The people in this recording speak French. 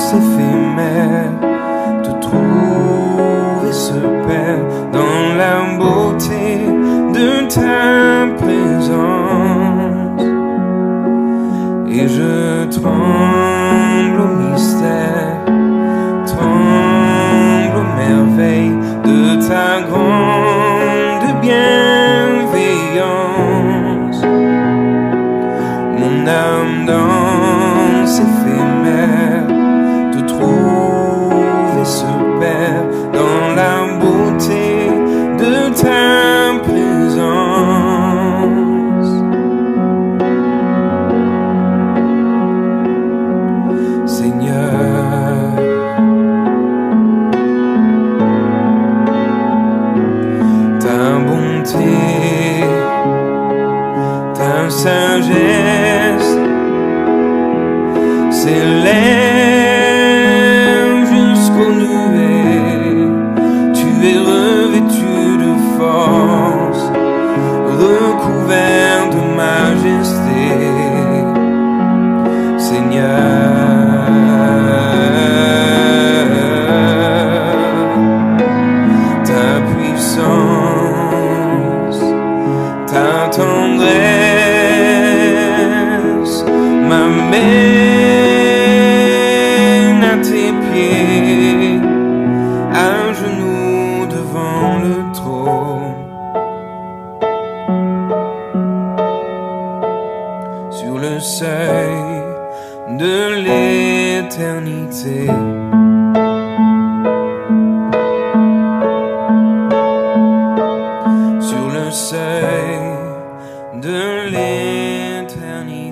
éphémère, te trouver se perd dans la beauté de ta présence. Et je tremble au mystère, tremble aux merveilles de ta grande bienveillance. Mon âme danse éphémère, te trouve et se perd dans la beauté de ta présence. Seigneur, ta bonté, ta sagesse s'élève jusqu'aux nuées. Tu es revêtu de force, recouvert de majesté. Seigneur, ta puissance, ta tendresse m'amène à tes pieds, à genoux devant le trône. Sur le seuil de l'éternité, sur le seuil de l'éternité.